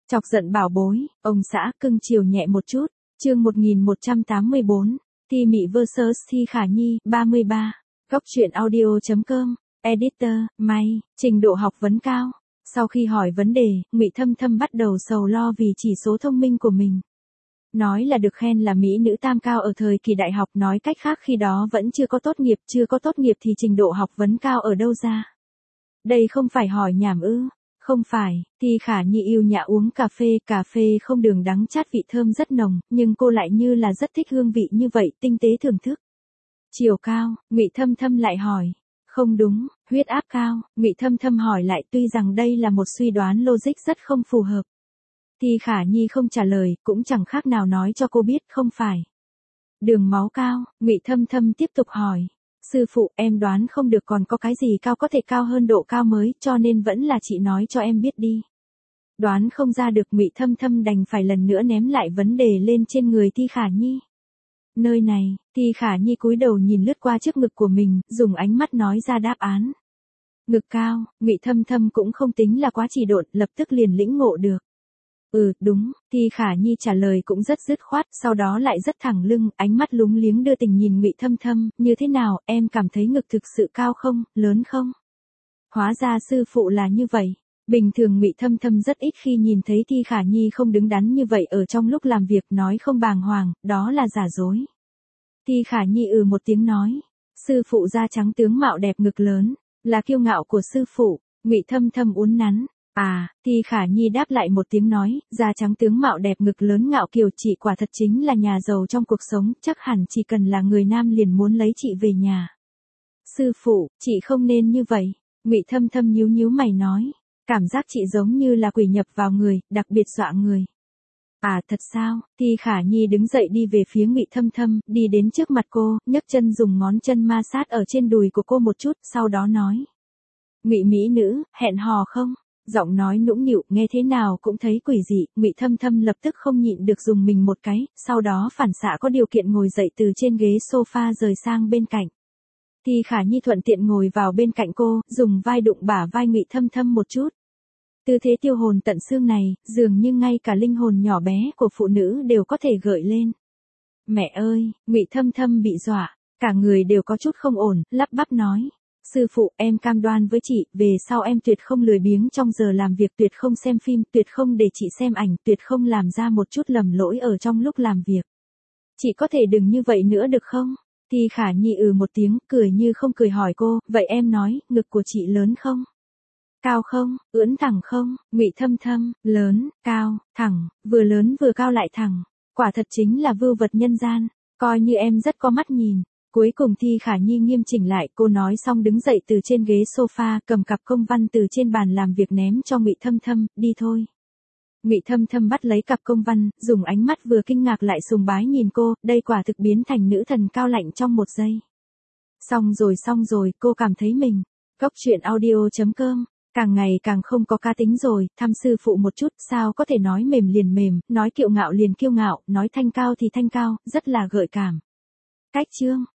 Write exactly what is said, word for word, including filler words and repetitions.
Chọc giận bảo bối, ông xã cưng chiều nhẹ một chút. Chương một nghìn một trăm tám mươi bốn, Thi Mị versus Thi Khả Nhi, ba mươi ba. Góc truyện audio chấm com, Editor, May, trình độ học vấn cao. Sau khi hỏi vấn đề, Ngụy Thâm Thâm bắt đầu sầu lo vì chỉ số thông minh của mình. Nói là được khen là mỹ nữ tam cao ở thời kỳ đại học, nói cách khác khi đó vẫn chưa có tốt nghiệp, chưa có tốt nghiệp thì trình độ học vấn cao ở đâu ra? Đây không phải hỏi nhảm ư? Không phải, Thi Khả Nhi yêu nhã uống cà phê, cà phê không đường đắng chát vị thơm rất nồng, nhưng cô lại như là rất thích hương vị như vậy, tinh tế thưởng thức. Chiều cao, Ngụy Thâm Thâm lại hỏi. Không đúng, huyết áp cao, Ngụy Thâm Thâm hỏi lại, tuy rằng đây là một suy đoán logic rất không phù hợp. Thi Khả Nhi không trả lời, cũng chẳng khác nào nói cho cô biết không phải. Đường máu cao, Ngụy Thâm Thâm tiếp tục hỏi. Sư phụ, em đoán không được còn có cái gì cao có thể cao hơn độ cao mới, cho nên vẫn là chị nói cho em biết đi. Đoán không ra được, Ngụy Thâm Thâm đành phải lần nữa ném lại vấn đề lên trên người Thi Khả Nhi. Nơi này, Thi Khả Nhi cúi đầu nhìn lướt qua trước ngực của mình, dùng ánh mắt nói ra đáp án. Ngực cao, Ngụy Thâm Thâm cũng không tính là quá trì độn, lập tức liền lĩnh ngộ được. Ừ, đúng, Thi Khả Nhi trả lời cũng rất dứt khoát, sau đó lại rất thẳng lưng, ánh mắt lúng liếng đưa tình nhìn Ngụy Thâm Thâm, như thế nào, em cảm thấy ngực thực sự cao không, lớn không? Hóa ra sư phụ là như vậy. Bình thường Ngụy Thâm Thâm rất ít khi nhìn thấy Thi Khả Nhi không đứng đắn như vậy ở trong lúc làm việc, nói không bàng hoàng, đó là giả dối. Thi Khả Nhi ừ một tiếng nói, sư phụ da trắng tướng mạo đẹp ngực lớn, là kiêu ngạo của sư phụ. Ngụy Thâm Thâm uốn nắn. À, Thi Khả Nhi đáp lại một tiếng nói, da trắng tướng mạo đẹp ngực lớn ngạo kiều, chị quả thật chính là nhà giàu trong cuộc sống, chắc hẳn chỉ cần là người nam liền muốn lấy chị về nhà. Sư phụ, chị không nên như vậy. Ngụy Thâm Thâm nhíu nhíu mày nói, cảm giác chị giống như là quỷ nhập vào người, đặc biệt dọa người. À thật sao? Thi Khả Nhi đứng dậy đi về phía Ngụy Thâm Thâm, đi đến trước mặt cô, nhấc chân dùng ngón chân ma sát ở trên đùi của cô một chút, sau đó nói. Ngụy mỹ nữ, hẹn hò không? Giọng nói nũng nịu, nghe thế nào cũng thấy quỷ dị, Ngụy Thâm Thâm lập tức không nhịn được dùng mình một cái, sau đó phản xạ có điều kiện ngồi dậy từ trên ghế sofa rời sang bên cạnh. Thi Khả Nhi thuận tiện ngồi vào bên cạnh cô, dùng vai đụng bả vai Ngụy Thâm Thâm một chút. Tư thế tiêu hồn tận xương này, dường như ngay cả linh hồn nhỏ bé của phụ nữ đều có thể gợi lên. Mẹ ơi, Ngụy Thâm Thâm bị dọa, cả người đều có chút không ổn, lắp bắp nói. Sư phụ, em cam đoan với chị, về sau em tuyệt không lười biếng trong giờ làm việc, tuyệt không xem phim, tuyệt không để chị xem ảnh, tuyệt không làm ra một chút lầm lỗi ở trong lúc làm việc. Chị có thể đừng như vậy nữa được không? Thi Khả Nhi ừ một tiếng, cười như không cười hỏi cô, vậy em nói, ngực của chị lớn không? Cao không, ưỡn thẳng không? Ngụy Thâm Thâm, lớn, cao, thẳng, vừa lớn vừa cao lại thẳng. Quả thật chính là vưu vật nhân gian, coi như em rất có mắt nhìn. Cuối cùng Thi Khả Nhi nghiêm chỉnh lại, cô nói xong đứng dậy từ trên ghế sofa, cầm cặp công văn từ trên bàn làm việc ném cho Ngụy Thâm Thâm, đi thôi. Ngụy Thâm Thâm bắt lấy cặp công văn, dùng ánh mắt vừa kinh ngạc lại sùng bái nhìn cô, đây quả thực biến thành nữ thần cao lạnh trong một giây. Xong rồi xong rồi, cô cảm thấy mình. Góc truyện audio chấm com, càng ngày càng không có cá tính rồi, thăm sư phụ một chút, sao có thể nói mềm liền mềm, nói kiêu ngạo liền kiêu ngạo, nói thanh cao thì thanh cao, rất là gợi cảm. Cách chương.